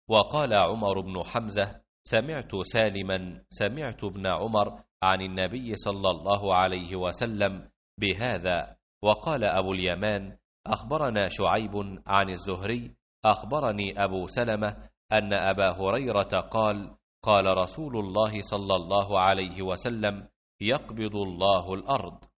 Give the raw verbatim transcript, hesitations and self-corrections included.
وقال عمر بن حمزة: سمعت سالما سمعت ابن عمر عن النبي صلى الله عليه وسلم بهذا. وقال أبو اليمان: أخبرنا شعيب عن الزهري أخبرني أبو سلمة أن أبا هريرة قال: قال رسول الله صلى الله عليه وسلم: يقبض الله الأرض